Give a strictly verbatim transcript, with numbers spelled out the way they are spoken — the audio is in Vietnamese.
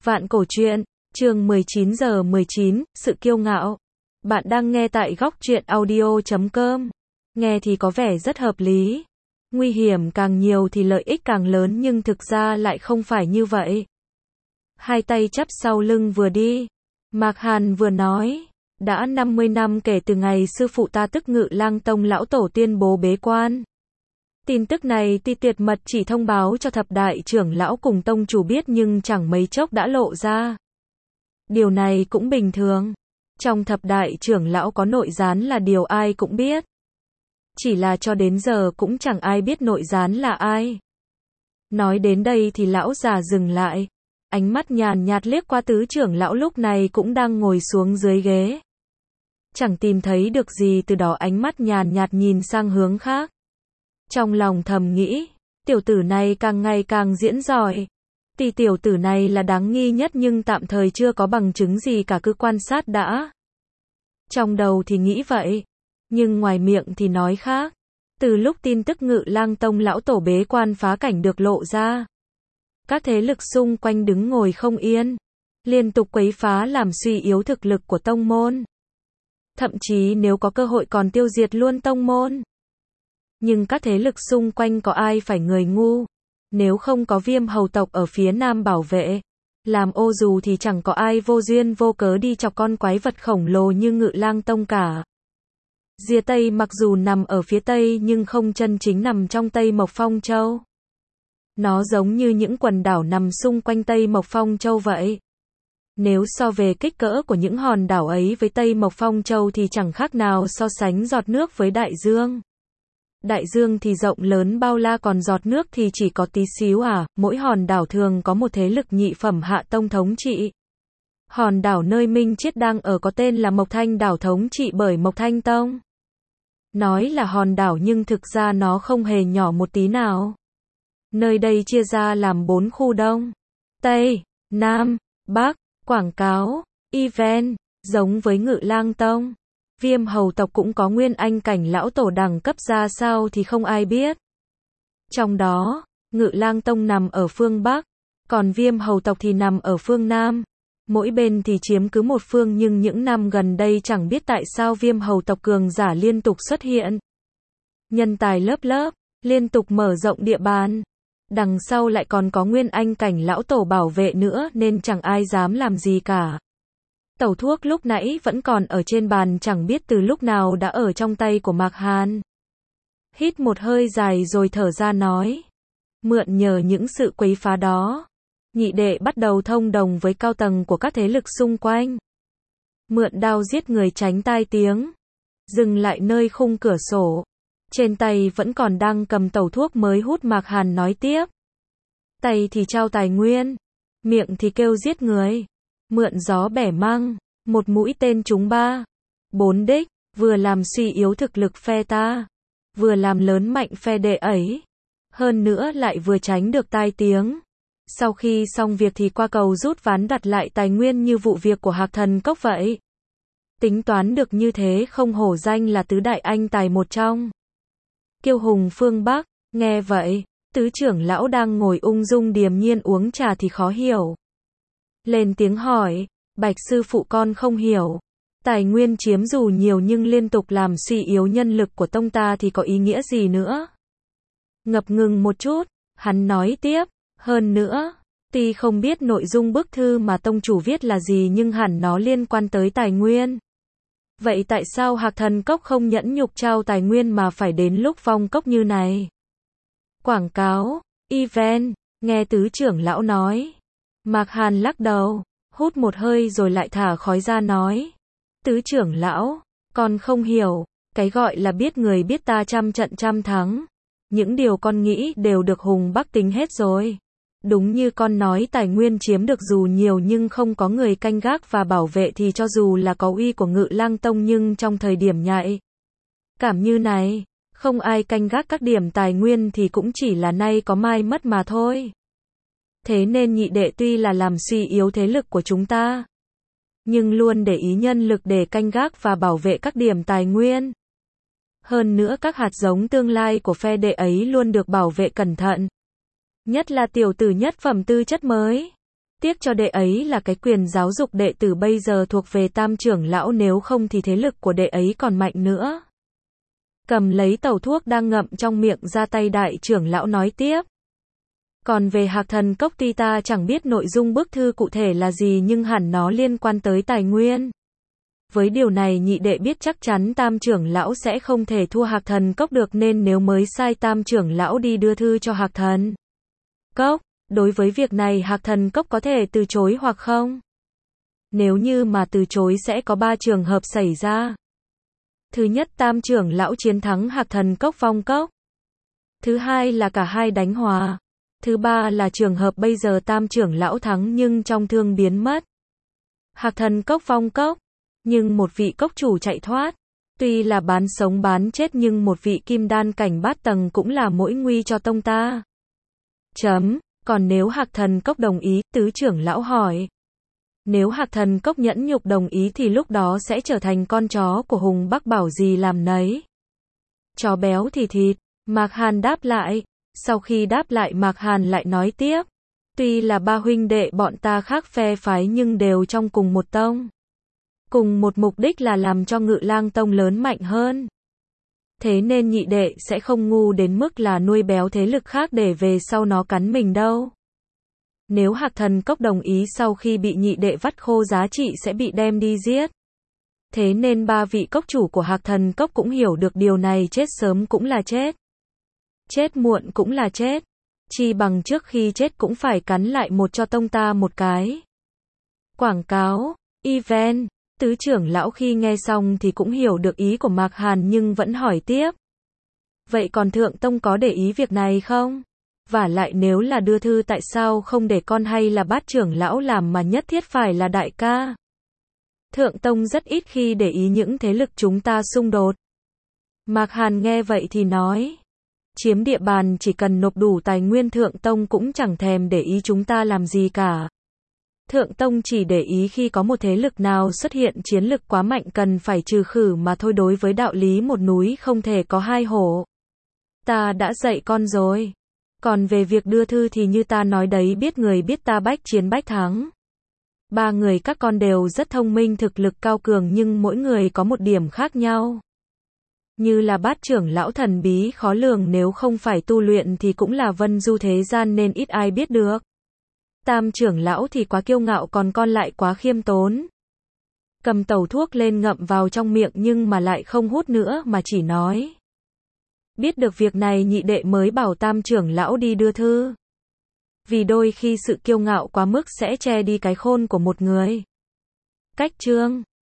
Vạn cổ truyện, chương mười chín giờ mười chín, sự kiêu ngạo. Bạn đang nghe tại góc truyện audio chấm com. Nghe thì có vẻ rất hợp lý. Nguy hiểm càng nhiều thì lợi ích càng lớn nhưng thực ra lại không phải như vậy. Hai tay chắp sau lưng vừa đi. Mạc Hàn vừa nói. Đã năm mươi năm kể từ ngày sư phụ ta tức Ngự Lang Tông lão tổ tuyên bố bế quan. Tin tức này Ti Tiệt Mật chỉ thông báo cho thập đại trưởng lão cùng tông chủ biết nhưng chẳng mấy chốc đã lộ ra. Điều này cũng bình thường. Trong thập đại trưởng lão có nội gián là điều ai cũng biết. Chỉ là cho đến giờ cũng chẳng ai biết nội gián là ai. Nói đến đây thì lão già dừng lại. Ánh mắt nhàn nhạt liếc qua tứ trưởng lão lúc này cũng đang ngồi xuống dưới ghế. Chẳng tìm thấy được gì từ đó ánh mắt nhàn nhạt nhìn sang hướng khác. Trong lòng thầm nghĩ, tiểu tử này càng ngày càng diễn giỏi. Tuy tiểu tử này là đáng nghi nhất nhưng tạm thời chưa có bằng chứng gì cả, cứ quan sát đã. Trong đầu thì nghĩ vậy, nhưng ngoài miệng thì nói khác. Từ lúc tin tức Ngự Lang Tông lão tổ bế quan phá cảnh được lộ ra, các thế lực xung quanh đứng ngồi không yên, liên tục quấy phá làm suy yếu thực lực của tông môn. Thậm chí nếu có cơ hội còn tiêu diệt luôn tông môn. Nhưng các thế lực xung quanh có ai phải người ngu. Nếu không có Viêm hầu tộc ở phía nam bảo vệ, làm ô dù thì chẳng có ai vô duyên vô cớ đi chọc con quái vật khổng lồ như Ngự Lang Tông cả. Rìa Tây mặc dù nằm ở phía Tây nhưng không chân chính nằm trong Tây Mộc Phong Châu. Nó giống như những quần đảo nằm xung quanh Tây Mộc Phong Châu vậy. Nếu so về kích cỡ của những hòn đảo ấy với Tây Mộc Phong Châu thì chẳng khác nào so sánh giọt nước với đại dương. Đại dương thì rộng lớn bao la còn giọt nước thì chỉ có tí xíu à, mỗi hòn đảo thường có một thế lực nhị phẩm hạ tông thống trị. Hòn đảo nơi Minh Chiết đang ở có tên là Mộc Thanh đảo thống trị bởi Mộc Thanh Tông. Nói là hòn đảo nhưng thực ra nó không hề nhỏ một tí nào. Nơi đây chia ra làm bốn khu Đông, Tây, Nam, Bắc, quảng cáo, event, giống với Ngự Lang Tông. Viêm hầu tộc cũng có nguyên anh cảnh lão tổ đẳng cấp ra sao thì không ai biết. Trong đó, Ngự Lang Tông nằm ở phương Bắc, còn Viêm hầu tộc thì nằm ở phương Nam. Mỗi bên thì chiếm cứ một phương nhưng những năm gần đây chẳng biết tại sao Viêm hầu tộc cường giả liên tục xuất hiện. Nhân tài lớp lớp, liên tục mở rộng địa bàn. Đằng sau lại còn có nguyên anh cảnh lão tổ bảo vệ nữa nên chẳng ai dám làm gì cả. Tẩu thuốc lúc nãy vẫn còn ở trên bàn chẳng biết từ lúc nào đã ở trong tay của Mạc Hàn. Hít một hơi dài rồi thở ra nói. Mượn nhờ những sự quấy phá đó, nhị đệ bắt đầu thông đồng với cao tầng của các thế lực xung quanh. Mượn đao giết người tránh tai tiếng. Dừng lại nơi khung cửa sổ. Trên tay vẫn còn đang cầm tẩu thuốc mới hút. Mạc Hàn nói tiếp. Tay thì trao tài nguyên, miệng thì kêu giết người. Mượn gió bẻ măng, một mũi tên trúng ba, bốn đích, vừa làm suy yếu thực lực phe ta, vừa làm lớn mạnh phe đệ ấy. Hơn nữa lại vừa tránh được tai tiếng. Sau khi xong việc thì qua cầu rút ván đặt lại tài nguyên như vụ việc của Hạc Thần Cốc vậy. Tính toán được như thế không hổ danh là tứ đại anh tài một trong. Kiêu hùng phương Bắc, nghe vậy, tứ trưởng lão đang ngồi ung dung điềm nhiên uống trà thì khó hiểu. Lên tiếng hỏi, Bạch sư phụ con không hiểu. Tài nguyên chiếm dù nhiều nhưng liên tục làm suy yếu nhân lực của tông ta thì có ý nghĩa gì nữa? Ngập ngừng một chút, hắn nói tiếp, hơn nữa, tuy không biết nội dung bức thư mà tông chủ viết là gì nhưng hẳn nó liên quan tới tài nguyên. Vậy tại sao Hạc Thần Cốc không nhẫn nhục trao tài nguyên mà phải đến lúc Phong Cốc như này? Quảng cáo, event, nghe tứ trưởng lão nói. Mạc Hàn lắc đầu, hút một hơi rồi lại thả khói ra nói. Tứ trưởng lão, con không hiểu, cái gọi là biết người biết ta trăm trận trăm thắng. Những điều con nghĩ đều được Hùng Bắc tính hết rồi. Đúng như con nói tài nguyên chiếm được dù nhiều nhưng không có người canh gác và bảo vệ thì cho dù là có uy của Ngự Lang Tông nhưng trong thời điểm nhạy cảm như này, không ai canh gác các điểm tài nguyên thì cũng chỉ là nay có mai mất mà thôi. Thế nên nhị đệ tuy là làm suy yếu thế lực của chúng ta, nhưng luôn để ý nhân lực để canh gác và bảo vệ các điểm tài nguyên. Hơn nữa các hạt giống tương lai của phe đệ ấy luôn được bảo vệ cẩn thận. Nhất là tiểu tử nhất phẩm tư chất mới. Tiếc cho đệ ấy là cái quyền giáo dục đệ tử bây giờ thuộc về Tam trưởng lão, nếu không thì thế lực của đệ ấy còn mạnh nữa. Cầm lấy tẩu thuốc đang ngậm trong miệng ra, tay đại trưởng lão nói tiếp. Còn về Hạc Thần Cốc, tuy ta chẳng biết nội dung bức thư cụ thể là gì nhưng hẳn nó liên quan tới tài nguyên. Với điều này nhị đệ biết chắc chắn Tam trưởng lão sẽ không thể thua Hạc Thần Cốc được, nên nếu mới sai Tam trưởng lão đi đưa thư cho Hạc Thần Cốc. Đối với việc này Hạc Thần Cốc có thể từ chối hoặc không? Nếu như mà từ chối sẽ có ba trường hợp xảy ra. Thứ nhất, Tam trưởng lão chiến thắng Hạc Thần Cốc vong cốc. Thứ hai là cả hai đánh hòa. Thứ ba là trường hợp bây giờ Tam trưởng lão thắng nhưng trong thương biến mất. Hạc Thần Cốc vong cốc, nhưng một vị cốc chủ chạy thoát. Tuy là bán sống bán chết nhưng một vị kim đan cảnh bát tầng cũng là mỗi nguy cho tông ta. Chấm. Còn nếu Hạc Thần Cốc đồng ý, tứ trưởng lão hỏi. Nếu Hạc Thần Cốc nhẫn nhục đồng ý thì lúc đó sẽ trở thành con chó của Hùng Bắc, bảo gì làm nấy. Chó béo thì thịt. Mạc Hàn đáp lại. Sau khi đáp lại Mạc Hàn lại nói tiếp. Tuy là ba huynh đệ bọn ta khác phe phái nhưng đều trong cùng một tông. Cùng một mục đích là làm cho Ngự Lang Tông lớn mạnh hơn. Thế nên nhị đệ sẽ không ngu đến mức là nuôi béo thế lực khác để về sau nó cắn mình đâu. Nếu Hạc Thần Cốc đồng ý sau khi bị nhị đệ vắt khô giá trị sẽ bị đem đi giết. Thế nên ba vị cốc chủ của Hạc Thần Cốc cũng hiểu được điều này, chết sớm cũng là chết. Chết muộn cũng là chết. Chi bằng trước khi chết cũng phải cắn lại một cho tông ta một cái. Quảng cáo, event. Tứ trưởng lão khi nghe xong thì cũng hiểu được ý của Mạc Hàn nhưng vẫn hỏi tiếp. Vậy còn Thượng Tông có để ý việc này không? Vả lại nếu là đưa thư tại sao không để con hay là Bát trưởng lão làm mà nhất thiết phải là đại ca? Thượng Tông rất ít khi để ý những thế lực chúng ta xung đột. Mạc Hàn nghe vậy thì nói. Chiếm địa bàn chỉ cần nộp đủ tài nguyên, Thượng Tông cũng chẳng thèm để ý chúng ta làm gì cả. Thượng Tông chỉ để ý khi có một thế lực nào xuất hiện chiến lực quá mạnh cần phải trừ khử mà thôi. Đối với đạo lý một núi không thể có hai hổ. Ta đã dạy con rồi. Còn về việc đưa thư thì như ta nói đấy, biết người biết ta, bách chiến bách thắng. Ba người các con đều rất thông minh, thực lực cao cường nhưng mỗi người có một điểm khác nhau. Như là Bát trưởng lão thần bí khó lường, nếu không phải tu luyện thì cũng là vân du thế gian nên ít ai biết được. Tam trưởng lão thì quá kiêu ngạo, còn con lại quá khiêm tốn. Cầm tẩu thuốc lên ngậm vào trong miệng nhưng mà lại không hút nữa mà chỉ nói. Biết được việc này nhị đệ mới bảo Tam trưởng lão đi đưa thư. Vì đôi khi sự kiêu ngạo quá mức sẽ che đi cái khôn của một người. Cách chương